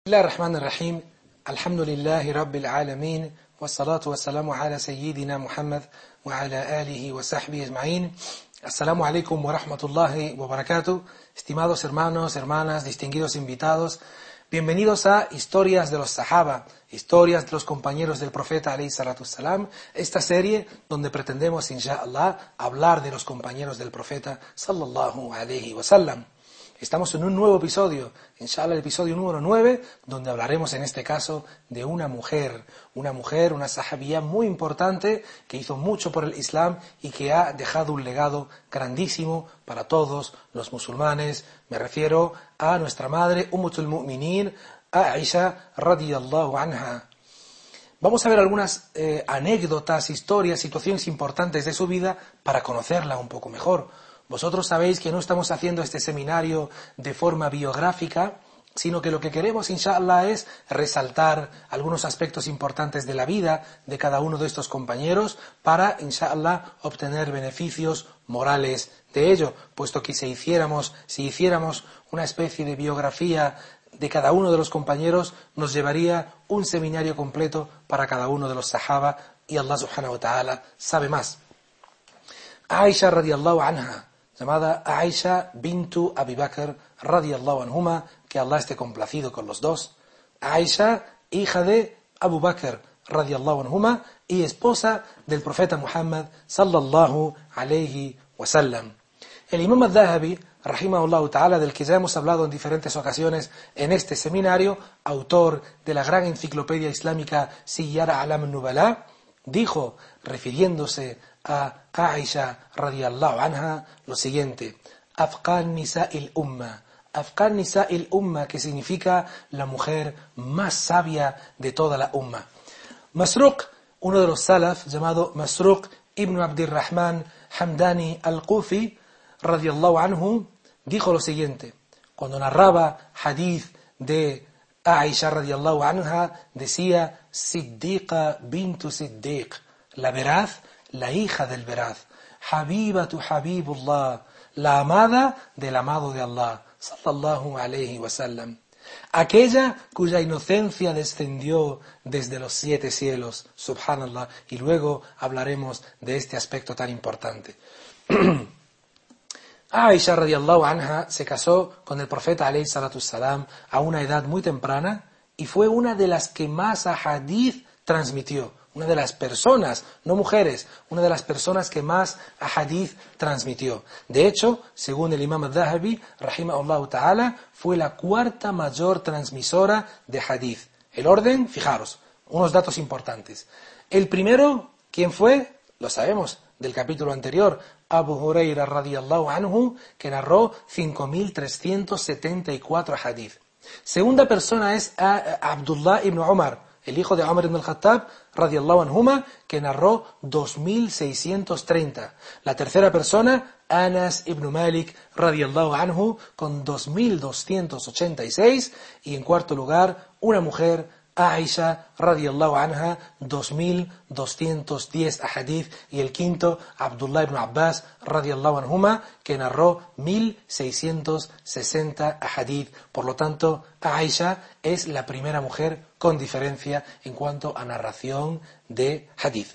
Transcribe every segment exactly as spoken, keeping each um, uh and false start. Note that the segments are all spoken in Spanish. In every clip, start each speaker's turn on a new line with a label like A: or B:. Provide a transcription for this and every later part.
A: الله الرحمن الرحيم الحمد لله رب العالمين والصلاة والسلام على سيدنا محمد وعلى آله وصحبه أجمعين. Assalamu alaikum wa rahmatullahi wa barakatuh. Estimados hermanos, hermanas, distinguidos invitados, bienvenidos a Historias de los Sahaba, Historias de los compañeros del profeta alayhi salatu salam, esta serie donde pretendemos, inshallah, hablar de los compañeros del profeta sallallahu alayhi wa sallam. Estamos en un nuevo episodio, inshallah el episodio número nueve, donde hablaremos en este caso de una mujer, una mujer, una sahabía muy importante que hizo mucho por el Islam y que ha dejado un legado grandísimo para todos los musulmanes. Me refiero a nuestra madre, Ummatul Mu'minin, Aisha radiyallahu anha. Vamos a ver algunas eh, anécdotas, historias, situaciones importantes de su vida para conocerla un poco mejor. Vosotros sabéis que no estamos haciendo este seminario de forma biográfica, sino que lo que queremos, inshallah, es resaltar algunos aspectos importantes de la vida de cada uno de estos compañeros para, inshallah, obtener beneficios morales de ello, puesto que si hiciéramos, si hiciéramos una especie de biografía de cada uno de los compañeros, nos llevaría un seminario completo para cada uno de los sahaba, y Allah subhanahu wa ta'ala sabe más. Aisha radiyallahu anha, llamada Aisha bintu Abi Bakr radiyallahu anhuma, que Allah esté complacido con los dos. Aisha, hija de Abu Bakr radiyallahu anhuma y esposa del profeta Muhammad sallallahu alayhi wa sallam. El Imam al-Dhahabi, rahimahullah ta'ala, del que ya hemos hablado en diferentes ocasiones en este seminario, autor de la gran enciclopedia islámica Siyar A'lam an-Nubala, dijo, refiriéndose a Aisha radiyallahu anha, lo siguiente: Afqan nisa'il umma, Afqan nisa'il umma, que significa la mujer más sabia de toda la umma. Masruq, uno de los salaf, llamado Masruq ibn Abdirrahman Hamdani al-Kufi radiyallahu anhu, dijo lo siguiente, cuando narraba hadith de Aisha radiyallahu anha, decía Siddiqa bintu Siddiq, la veraz, la hija del veraz, Habibatu Habibullah, la amada del amado de Allah, sallallahu alayhi wa sallam, aquella cuya inocencia descendió desde los siete cielos, subhanallah, y luego hablaremos de este aspecto tan importante. Aisha radiyallahu anha se casó con el profeta alayhi salatu salam a una edad muy temprana y fue una de las que más ahadith transmitió, una de las personas, no mujeres, una de las personas que más ahadith transmitió. De hecho, según el Imam al-Dhahabi, rahimahullah ta'ala, fue la cuarta mayor transmisora de hadith. El orden, fijaros, unos datos importantes. El primero, ¿quién fue? Lo sabemos, del capítulo anterior, Abu Huraira radiyallahu anhu, que narró cinco mil trescientos setenta y cuatro hadith. Segunda persona es Abdullah ibn Umar, el hijo de Umar ibn al-Khattab radiyallahu anhuma, que narró dos mil seiscientos treinta. La tercera persona, Anas ibn Malik radiyallahu anhu, con dos mil doscientos ochenta y seis. Y en cuarto lugar, una mujer, Aisha radiyallahu anha, dos mil doscientos diez ahadith, y el quinto, Abdullah ibn Abbas radiyallahu anhuma, que narró mil seiscientos sesenta ahadith. Por lo tanto, Aisha es la primera mujer con diferencia en cuanto a narración de hadith.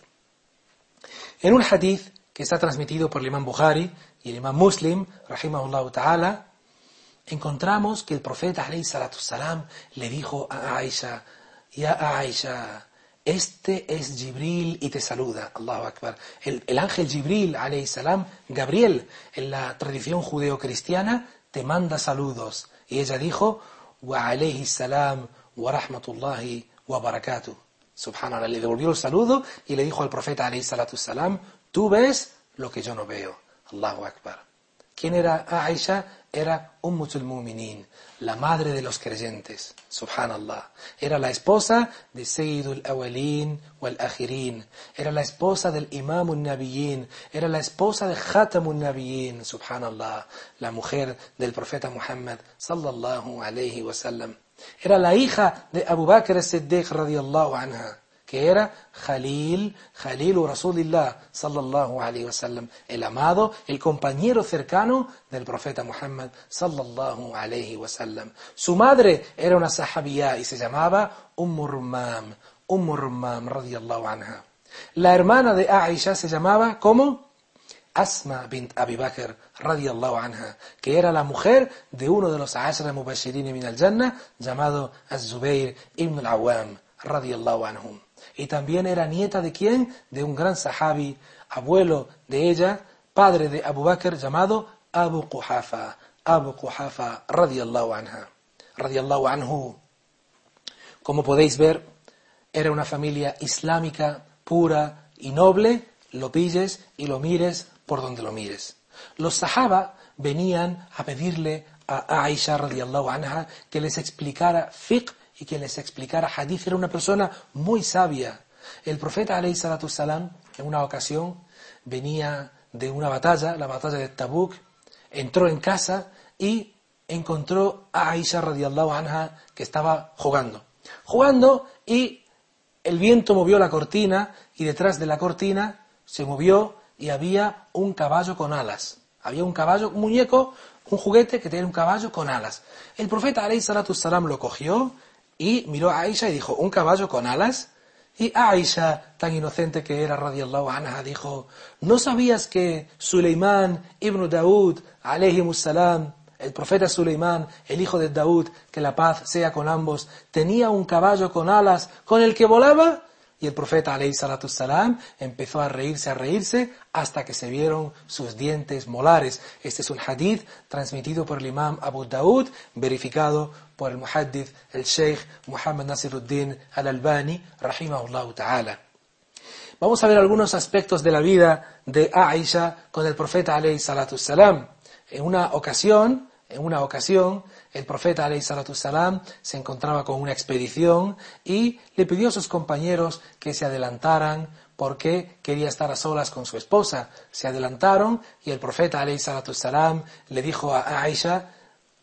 A: En un hadith que está transmitido por el Imam Bukhari y el Imam Muslim, rahimahullah ta'ala, encontramos que el profeta alayhi salatu salam le dijo a Aisha: Ya Aisha, este es Jibril y te saluda. Allahu Akbar. El, el ángel Jibril, alayhi salam, Gabriel, en la tradición judeo-cristiana, te manda saludos. Y ella dijo, wa alayhi salam wa rahmatullahi wa barakatuh. Subhanallah, le devolvió el saludo y le dijo al profeta, alayhi salatu salam, tú ves lo que yo no veo. Allahu Akbar. ¿Quién era Aisha? Era Ummatul Mu'minin, la madre de los creyentes, subhanallah. Era la esposa de Sayyidul Awalin wal Akhirin, era la esposa del Imamun Nabiyyin, era la esposa de Khatamun Nabiyyin, subhanallah, la mujer del profeta Muhammad sallallahu alayhi wa sallam. Era la hija de Abu Bakr as-Siddiq radiyallahu anha, que era Khalil, Khalilu Rasulillah, sallallahu alayhi wa sallam, el amado, el compañero cercano del profeta Muhammad, sallallahu alayhi wa sallam. Su madre era una sahabiyá y se llamaba Umm Rummam, Umm Rummam, radiyallahu anha. La hermana de Aisha se llamaba, ¿cómo? Asma bint Abi Bakr, radiyallahu anha, que era la mujer de uno de los ashra mubashirin min al-Jannah, llamado Az-Zubayr ibn al-Awwam, radiyallahu anhum. Y también era nieta de quién? De un gran sahabi, abuelo de ella, padre de Abu Bakr, llamado Abu Quhafa, Abu Quhafa, radiyallahu anha, radiyallahu anhu. Como podéis ver, era una familia islámica pura y noble, lo pilles y lo mires por donde lo mires. Los sahaba venían a pedirle a Aisha radiyallahu anha que les explicara fiqh y que les explicara hadith. Era una persona muy sabia. El profeta alayhi salatu salam en una ocasión venía de una batalla, la batalla de Tabuk, entró en casa y encontró a Aisha radiyallahu anha que estaba jugando. Jugando y el viento movió la cortina y detrás de la cortina se movió y había un caballo con alas. Había un caballo, un muñeco, un juguete que tenía un caballo con alas. El profeta alayhi salatu salam lo cogió y miró a Aisha y dijo, ¿un caballo con alas? Y Aisha, tan inocente que era, radiyallahu anha, dijo, ¿no sabías que Suleimán ibn Daud, alayhimus salam, el profeta Suleimán, el hijo de Daud, que la paz sea con ambos, tenía un caballo con alas con el que volaba? Y el profeta alayhi salatu salam empezó a reírse, a reírse, hasta que se vieron sus dientes molares. Este es un hadith transmitido por el imam Abu Daud, verificado por el muhaddith, el sheikh Muhammad Nasiruddin al-Albani, rahimahullah ta'ala. Vamos a ver algunos aspectos de la vida de Aisha con el profeta alayhi salatu salam. En una ocasión, en una ocasión, el profeta alayhi salatu salam se encontraba con una expedición y le pidió a sus compañeros que se adelantaran porque quería estar a solas con su esposa. Se adelantaron y el profeta alayhi salatu salam le dijo a Aisha,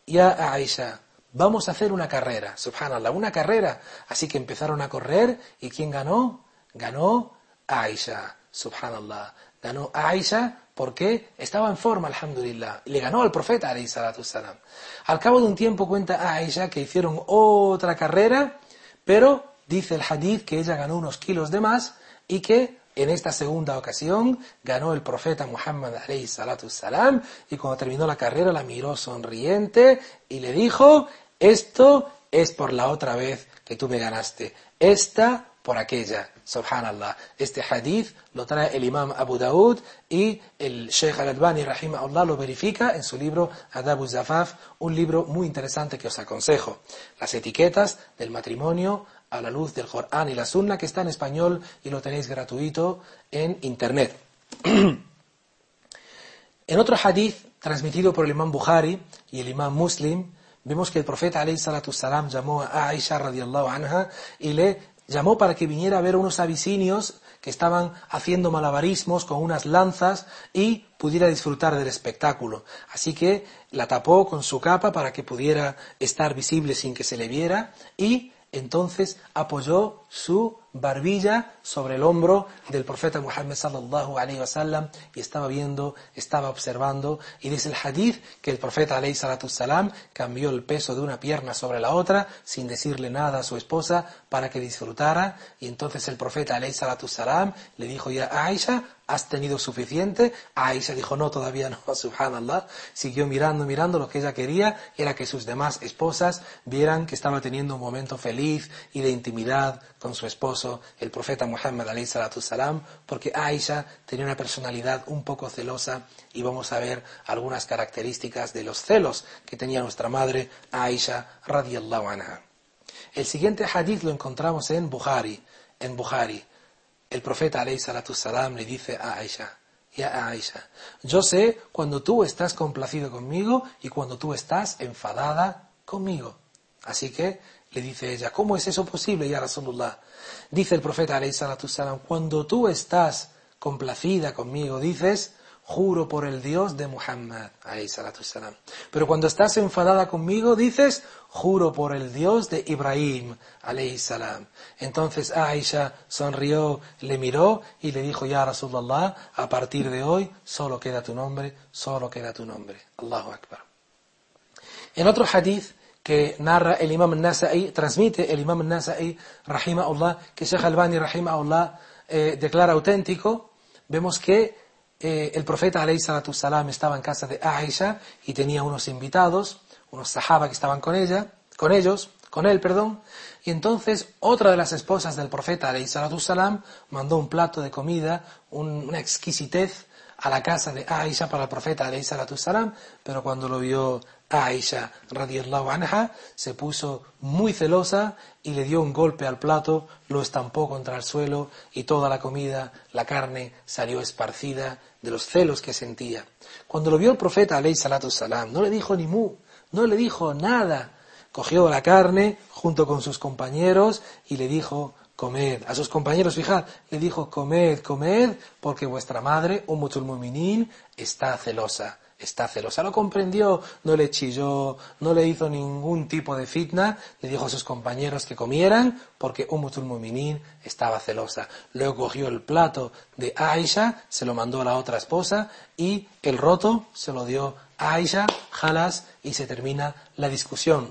A: ya Aisha, vamos a hacer una carrera, subhanallah, una carrera. Así que empezaron a correr y ¿quién ganó? Ganó Aisha, subhanallah. Ganó Aisha porque estaba en forma, alhamdulillah. Y le ganó al profeta, alayhi salatu salam. Al cabo de un tiempo cuenta Aisha que hicieron otra carrera, pero dice el hadith que ella ganó unos kilos de más y que en esta segunda ocasión ganó el profeta Muhammad, alayhi salatu salam, y cuando terminó la carrera la miró sonriente y le dijo, esto es por la otra vez que tú me ganaste. Esta por aquella, subhanallah. Este hadith lo trae el imam Abu Daud y el Sheikh al-Albani rahimahullah lo verifica en su libro Adab az-Zafaf, un libro muy interesante que os aconsejo. Las etiquetas del matrimonio a la luz del Corán y la Sunna, que está en español y lo tenéis gratuito en internet. En otro hadith transmitido por el imam Bukhari y el imam Muslim, vemos que el profeta alayhi salatu salam llamó a Aisha radiyallahu anha y le llamó para que viniera a ver unos abisinios que estaban haciendo malabarismos con unas lanzas y pudiera disfrutar del espectáculo. Así que la tapó con su capa para que pudiera estar visible sin que se le viera y entonces apoyó su barbilla sobre el hombro del profeta Muhammad sallallahu alaihi wasallam y estaba viendo, estaba observando, y dice el hadith que el profeta alayhi salatu salam cambió el peso de una pierna sobre la otra sin decirle nada a su esposa para que disfrutara, y entonces el profeta alayhi salatu salam le dijo, ya Aisha, ¿has tenido suficiente? Aisha dijo, no, todavía no, subhanallah. Siguió mirando, mirando. Lo que ella quería era que sus demás esposas vieran que estaba teniendo un momento feliz y de intimidad con su esposo, el profeta Muhammad alayhi salatu salam, porque Aisha tenía una personalidad un poco celosa, y vamos a ver algunas características de los celos que tenía nuestra madre Aisha radiyallahu anha. El siguiente hadith lo encontramos en Bukhari, en Bukhari. El profeta alayhi salatu salam le dice a Aisha, ya Aisha, yo sé cuando tú estás complacido conmigo y cuando tú estás enfadada conmigo. Así que le dice ella, ¿cómo es eso posible, ya Rasulullah? Dice el profeta alayhi salatu salam, cuando tú estás complacida conmigo, dices, juro por el Dios de Muhammad, alayhi salatu wassalam. Pero cuando estás enfadada conmigo, dices, juro por el Dios de Ibrahim, alayhi salam. Entonces Aisha sonrió, le miró y le dijo, ya Rasulallah, a partir de hoy solo queda tu nombre, solo queda tu nombre. Allahu Akbar. En otro hadith que narra el Imam al-Nasa'i, transmite el Imam al-Nasa'i, rahimahullah, que Shaykh Albani, rahimahullah, eh, declara auténtico, vemos que eh, el profeta, alayhi salatu salam, estaba en casa de Aisha y tenía unos invitados, unos sahaba que estaban con ella, con ellos, con él, perdón, y entonces otra de las esposas del profeta, alayhi salatu salam, mandó un plato de comida, un, una exquisitez a la casa de Aisha para el profeta, alayhi salatu salam, pero cuando lo vio Aisha radiyallahu anha, se puso muy celosa y le dio un golpe al plato, lo estampó contra el suelo y toda la comida, la carne, salió esparcida de los celos que sentía. Cuando lo vio el profeta, alayhi salatu salam, no le dijo ni mu, no le dijo nada. Cogió la carne junto con sus compañeros y le dijo, comed. A sus compañeros, fijad, le dijo, comed, comed, porque vuestra madre, Ummutul Mu'minin, está celosa. Está celosa. Lo comprendió, no le chilló, no le hizo ningún tipo de fitna, le dijo a sus compañeros que comieran, porque Ummutul Mu'minin estaba celosa. Luego cogió el plato de Aisha, se lo mandó a la otra esposa, y el roto se lo dio a Aisha, jalas, y se termina la discusión.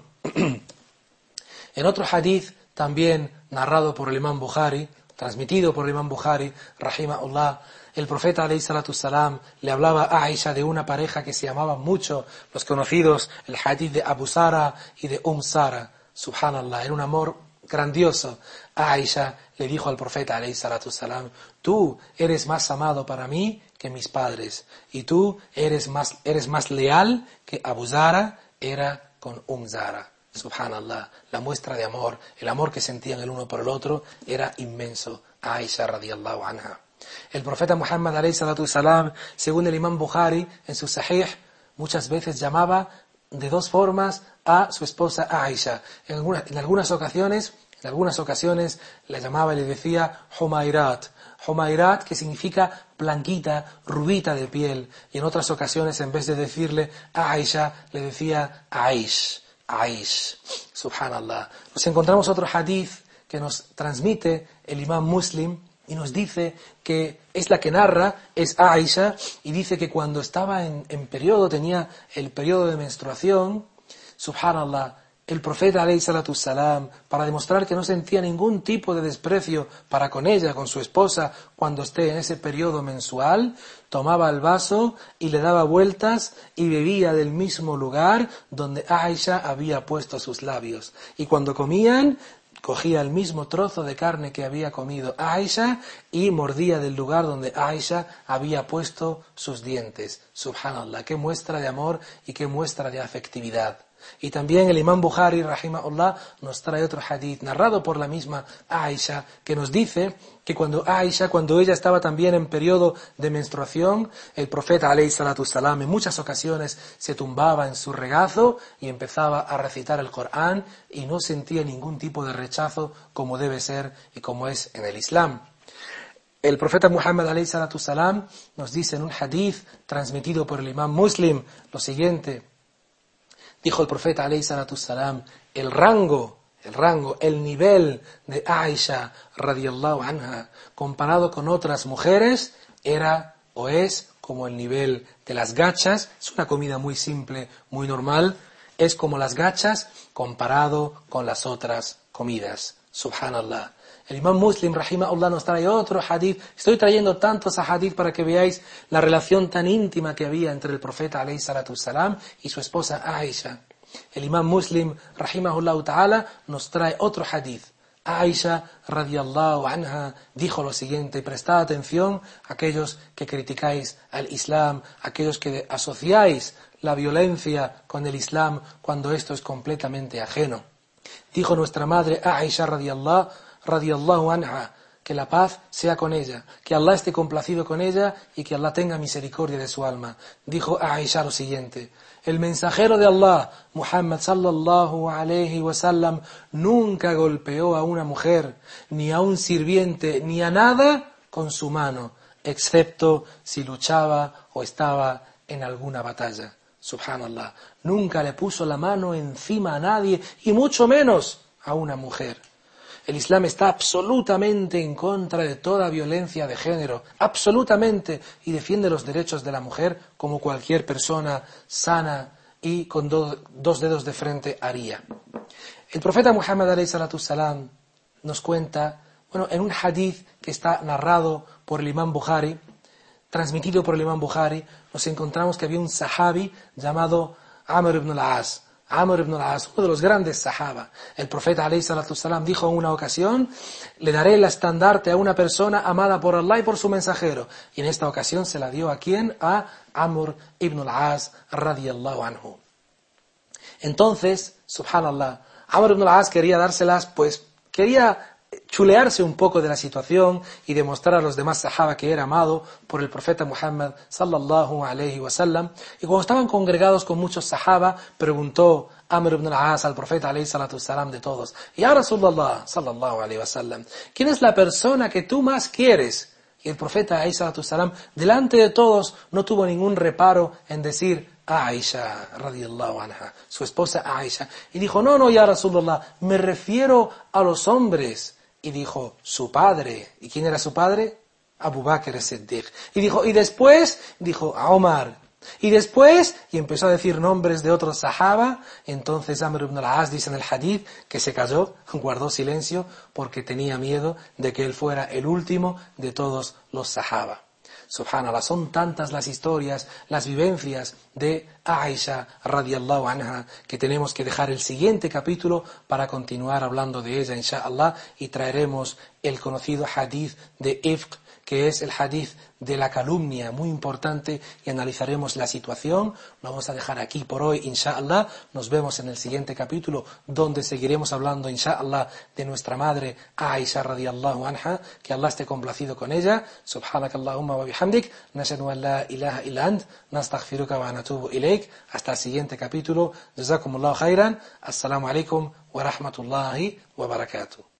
A: En otro hadith, también narrado por el Imam Bukhari, transmitido por el Imam Bukhari, rahimahullah, el profeta alayhi salatu salam le hablaba a Aisha de una pareja que se llamaban mucho, los conocidos, el hadith de Abu Sara y de Umm Sara, subhanallah, era un amor grandioso. Aisha le dijo al profeta alayhi salatu salam, tú eres más amado para mí que mis padres, y tú eres más, eres más leal que Abu Sara era con Umm Sara. Subhanallah, la muestra de amor, el amor que sentían el uno por el otro era inmenso. Aisha radiyallahu anha. El profeta Muhammad alayhi salatu salam, según el Imam Bukhari en su Sahih, muchas veces llamaba de dos formas a su esposa Aisha. En algunas, en algunas ocasiones, en algunas ocasiones la llamaba y le decía Humairat. Humairat, que significa blanquita, rubita de piel. Y en otras ocasiones, en vez de decirle Aisha, le decía Aish. Aish, subhanallah. Nos encontramos otro hadith que nos transmite el Imam Muslim y nos dice que es la que narra, es Aisha, y dice que cuando estaba en, en periodo, tenía el periodo de menstruación, subhanallah, el profeta alayhi salatu salam, para demostrar que no sentía ningún tipo de desprecio para con ella, con su esposa, cuando esté en ese periodo mensual, tomaba el vaso y le daba vueltas y bebía del mismo lugar donde Aisha había puesto sus labios. Y cuando comían, cogía el mismo trozo de carne que había comido Aisha y mordía del lugar donde Aisha había puesto sus dientes. Subhanallah, qué muestra de amor y qué muestra de afectividad. Y también el Imam Bukhari, rahimahullah, nos trae otro hadith narrado por la misma Aisha, que nos dice que cuando Aisha, cuando ella estaba también en periodo de menstruación, el profeta alayhi salatu salam en muchas ocasiones se tumbaba en su regazo y empezaba a recitar el Corán y no sentía ningún tipo de rechazo como debe ser y como es en el Islam. El profeta Muhammad alayhi salatu salam nos dice en un hadith transmitido por el Imam Muslim lo siguiente. Dijo el profeta alayhi salatu salam, el rango, el rango, el nivel de Aisha radiyallahu anha comparado con otras mujeres era o es como el nivel de las gachas. Es una comida muy simple, muy normal. Es como las gachas comparado con las otras comidas. Subhanallah. El Imam Muslim, rahimahullah, nos trae otro hadith. Estoy trayendo tantos hadith para que veáis la relación tan íntima que había entre el profeta, alayhi salatu salam, y su esposa Aisha. El Imam Muslim, rahimahullah ta'ala, nos trae otro hadith. Aisha, radiyallahu anha, dijo lo siguiente, prestad atención a aquellos que criticáis al Islam, aquellos que asociáis la violencia con el Islam cuando esto es completamente ajeno. Dijo nuestra madre Aisha, radiyallahu radiyallahu anha, que la paz sea con ella, que Allah esté complacido con ella y que Allah tenga misericordia de su alma. Dijo Aisha lo siguiente, el mensajero de Allah, Muhammad sallallahu alayhi wa sallam, nunca golpeó a una mujer, ni a un sirviente, ni a nada con su mano. excepto si luchaba o estaba en alguna batalla. Subhanallah, nunca le puso la mano encima a nadie, y mucho menos a una mujer. El Islam está absolutamente en contra de toda violencia de género, absolutamente, y defiende los derechos de la mujer como cualquier persona sana y con do, dos dedos de frente haría. El profeta Muhammad alayhi salatu salam nos cuenta, bueno, en un hadith que está narrado por el imam Bukhari, transmitido por el imam Bukhari, nos encontramos que había un sahabi llamado Amr ibn al-As. Amr ibn al-As, uno de los grandes sahaba. El profeta alayhi salatu salam dijo en una ocasión: le daré el estandarte a una persona amada por Allah y por su mensajero. Y en esta ocasión se la dio ¿a quién? A Amr ibn al-As radiyallahu anhu. Entonces, subhanallah, Amr ibn al-As quería dárselas, pues quería chulearse un poco de la situación y demostrar a los demás sahaba que era amado por el profeta Muhammad sallallahu alayhi wa sallam. Y cuando estaban congregados con muchos sahaba, preguntó Amr ibn al-As al profeta alayhi salatu salam de todos: Ya Rasulullah sallallahu alayhi wa sallam, ¿quién es la persona que tú más quieres? Y el profeta alayhi salatu salam, delante de todos, no tuvo ningún reparo en decir Aisha radiyallahu anha, su esposa Aisha. Y dijo: no, no, ya Rasulullah, me refiero a los hombres. Y dijo: su padre. ¿Y quién era su padre? Abu Bakr as-Siddiq. Y dijo: y después, dijo a Omar. Y después, y empezó a decir nombres de otros sahaba. Entonces Amr ibn al-As dice en el hadith que se calló, guardó silencio, porque tenía miedo de que él fuera el último de todos los sahaba. Subhanallah, son tantas las historias, las vivencias de Aisha radiyallahu anha, que tenemos que dejar el siguiente capítulo para continuar hablando de ella, inshallah, y traeremos el conocido hadith de Ifq, que es el hadith de la calumnia, muy importante, y analizaremos la situación. Lo vamos a dejar aquí por hoy, inshallah. Nos vemos en el siguiente capítulo, donde seguiremos hablando, inshallah, de nuestra madre Aisha radiyallahu anha, que Allah esté complacido con ella. Subhanakallahumma wa bihamdik, nashhadu an la ilaha illa ant, nastaghfiruka wa natubu ilayk. Hasta el siguiente capítulo. Jazakumullahu khairan. Assalamu alaikum wa rahmatullahi wa barakatuh.